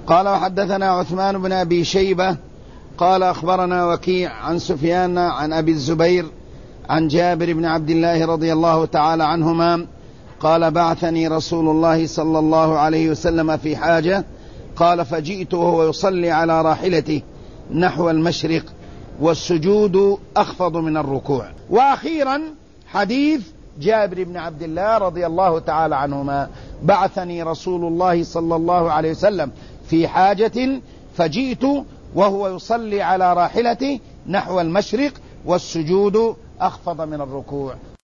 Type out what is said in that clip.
قال وحدثنا عثمان بن أبي شيبة قال أخبرنا وكيع عن سفيان عن أبي الزبير عن جابر بن عبد الله رضي الله تعالى عنهما قال بعثني رسول الله صلى الله عليه وسلم في حاجة، قال فجئت وهو يصلي على راحلته نحو المشرق والسجود أخفض من الركوع. وأخيرا حديث جابر بن عبد الله رضي الله تعالى عنهما: بعثني رسول الله صلى الله عليه وسلم في حاجة فجئت وهو يصلي على راحلته نحو المشرق والسجود أخفض من الركوع.